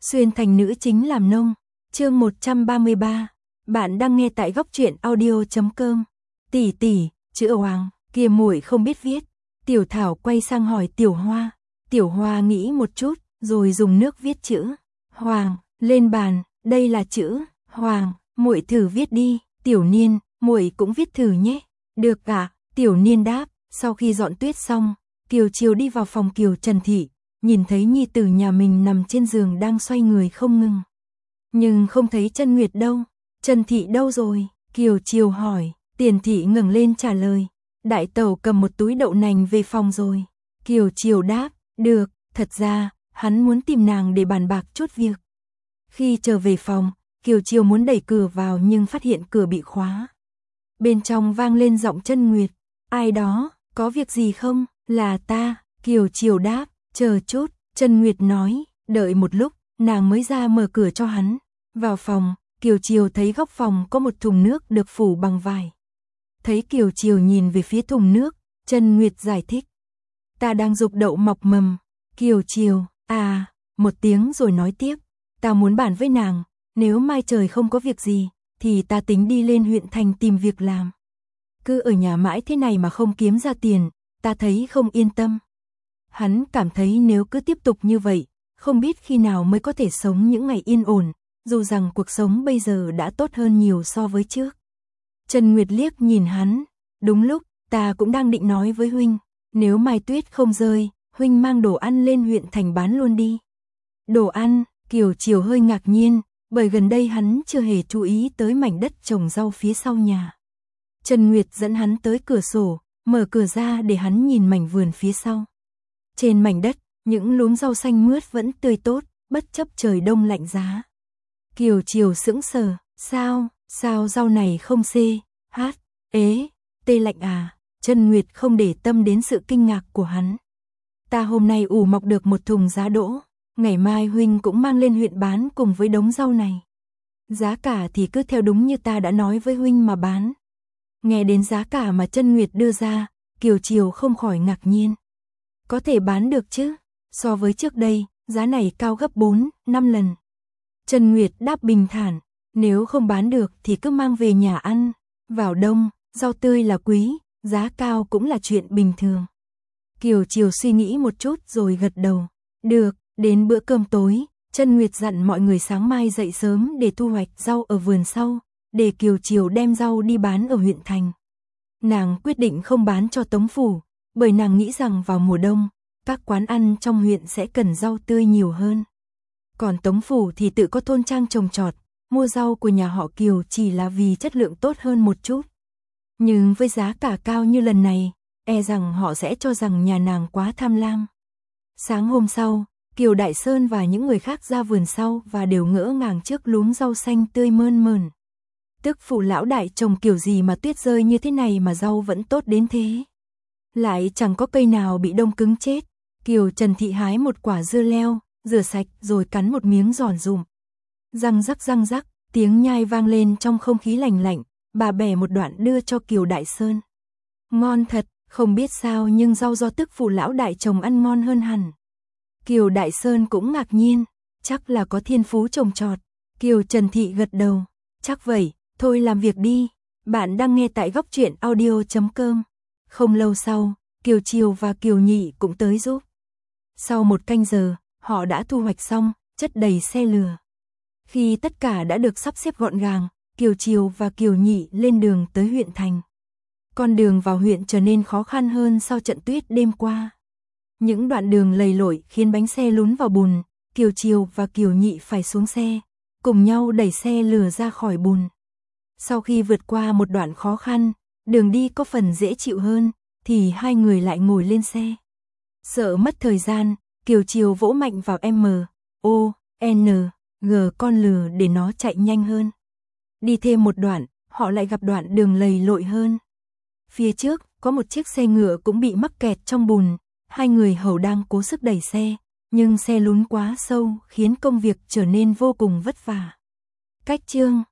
Xuyên thành nữ chính làm nông. Chương 133. Bạn đang nghe tại góc truyện audio.com. Tỷ tỷ, chữ Hoàng, kia muội không biết viết. Tiểu Thảo quay sang hỏi Tiểu Hoa. Tiểu Hoa nghĩ một chút, rồi dùng nước viết chữ Hoàng lên bàn. Đây là chữ Hoàng, muội thử viết đi. Tiểu Niên, muội cũng viết thử nhé. Được ạ. Tiểu Niên đáp. Sau khi dọn tuyết xong, Kiều Chiều đi vào phòng Kiều Trần Thị, nhìn thấy nhi tử nhà mình nằm trên giường đang xoay người không ngừng. Nhưng không thấy Trân Nguyệt đâu. Trần Thị đâu rồi? Kiều Chiều hỏi. Tiền Thị ngẩng lên trả lời. Đại tẩu cầm một túi đậu nành về phòng rồi. Kiều Chiều đáp. Được, thật ra, hắn muốn tìm nàng để bàn bạc chút việc. Khi trở về phòng, Kiều Chiều muốn đẩy cửa vào nhưng phát hiện cửa bị khóa. Bên trong vang lên giọng Trân Nguyệt. Ai đó, có việc gì không? Là ta. Kiều Chiều đáp. Chờ chút, Trân Nguyệt nói. Đợi một lúc, nàng mới ra mở cửa cho hắn. Vào phòng, Kiều Chiều thấy góc phòng có một thùng nước được phủ bằng vải. Thấy Kiều Chiều nhìn về phía thùng nước, Trân Nguyệt giải thích. Ta đang giục đậu mọc mầm. Kiều Chiều, một tiếng rồi nói tiếp. Ta muốn bàn với nàng, nếu mai trời không có việc gì, thì ta tính đi lên huyện thành tìm việc làm. Cứ ở nhà mãi thế này mà không kiếm ra tiền, ta thấy không yên tâm. Hắn cảm thấy nếu cứ tiếp tục như vậy, không biết khi nào mới có thể sống những ngày yên ổn, dù rằng cuộc sống bây giờ đã tốt hơn nhiều so với trước. Trân Nguyệt liếc nhìn hắn. Đúng lúc, ta cũng đang định nói với huynh, nếu mai tuyết không rơi, huynh mang đồ ăn lên huyện thành bán luôn đi. Đồ ăn? Kiều Chiều hơi ngạc nhiên, bởi gần đây hắn chưa hề chú ý tới mảnh đất trồng rau phía sau nhà. Trân Nguyệt dẫn hắn tới cửa sổ, mở cửa ra để hắn nhìn mảnh vườn phía sau. Trên mảnh đất, những luống rau xanh mướt vẫn tươi tốt, bất chấp trời đông lạnh giá. Kiều Chiều sững sờ, sao rau này không tê lạnh à? Trân Nguyệt không để tâm đến sự kinh ngạc của hắn. Ta hôm nay ủ mọc được một thùng giá đỗ, ngày mai huynh cũng mang lên huyện bán cùng với đống rau này. Giá cả thì cứ theo đúng như ta đã nói với huynh mà bán. Nghe đến giá cả mà Trân Nguyệt đưa ra, Kiều Chiều không khỏi ngạc nhiên. Có thể bán được chứ? So với trước đây, giá này cao gấp 4-5 lần. Trân Nguyệt đáp bình thản, nếu không bán được thì cứ mang về nhà ăn. Vào đông, rau tươi là quý, giá cao cũng là chuyện bình thường. Kiều Chiều suy nghĩ một chút rồi gật đầu. Được, đến bữa cơm tối, Trân Nguyệt dặn mọi người sáng mai dậy sớm để thu hoạch rau ở vườn sau, để Kiều Chiều đem rau đi bán ở huyện thành. Nàng quyết định không bán cho Tống phủ, bởi nàng nghĩ rằng vào mùa đông, các quán ăn trong huyện sẽ cần rau tươi nhiều hơn. Còn Tống phủ thì tự có thôn trang trồng trọt, mua rau của nhà họ Kiều chỉ là vì chất lượng tốt hơn một chút. Nhưng với giá cả cao như lần này, e rằng họ sẽ cho rằng nhà nàng quá tham lam. Sáng hôm sau, Kiều Đại Sơn và những người khác ra vườn sau và đều ngỡ ngàng trước luống rau xanh tươi mơn mởn. Tức phụ lão đại trồng kiểu gì mà tuyết rơi như thế này mà rau vẫn tốt đến thế. Lại chẳng có cây nào bị đông cứng chết. Kiều Trần Thị hái một quả dưa leo, rửa sạch rồi cắn một miếng giòn rụm. Răng rắc, tiếng nhai vang lên trong không khí lạnh lạnh, bà bẻ một đoạn đưa cho Kiều Đại Sơn. Ngon thật, không biết sao nhưng rau do tức phụ lão đại trồng ăn ngon hơn hẳn. Kiều Đại Sơn cũng ngạc nhiên, chắc là có thiên phú trồng trọt. Kiều Trần Thị gật đầu, chắc vậy, thôi làm việc đi. Bạn đang nghe tại góc truyện audio.com. Không lâu sau, Kiều Chiều và Kiều Nhị cũng tới giúp. Sau một canh giờ, họ đã thu hoạch xong, chất đầy xe lừa. Khi tất cả đã được sắp xếp gọn gàng, Kiều Chiều và Kiều Nhị lên đường tới huyện thành. Con đường vào huyện trở nên khó khăn hơn sau trận tuyết đêm qua. Những đoạn đường lầy lội khiến bánh xe lún vào bùn, Kiều Chiều và Kiều Nhị phải xuống xe, cùng nhau đẩy xe lừa ra khỏi bùn. Sau khi vượt qua một đoạn khó khăn, đường đi có phần dễ chịu hơn, thì hai người lại ngồi lên xe. Sợ mất thời gian, Kiều Chiều vỗ mạnh vào MONG con lừa để nó chạy nhanh hơn. Đi thêm một đoạn, họ lại gặp đoạn đường lầy lội hơn. Phía trước, có một chiếc xe ngựa cũng bị mắc kẹt trong bùn. Hai người hầu đang cố sức đẩy xe, nhưng xe lún quá sâu khiến công việc trở nên vô cùng vất vả. Cách chương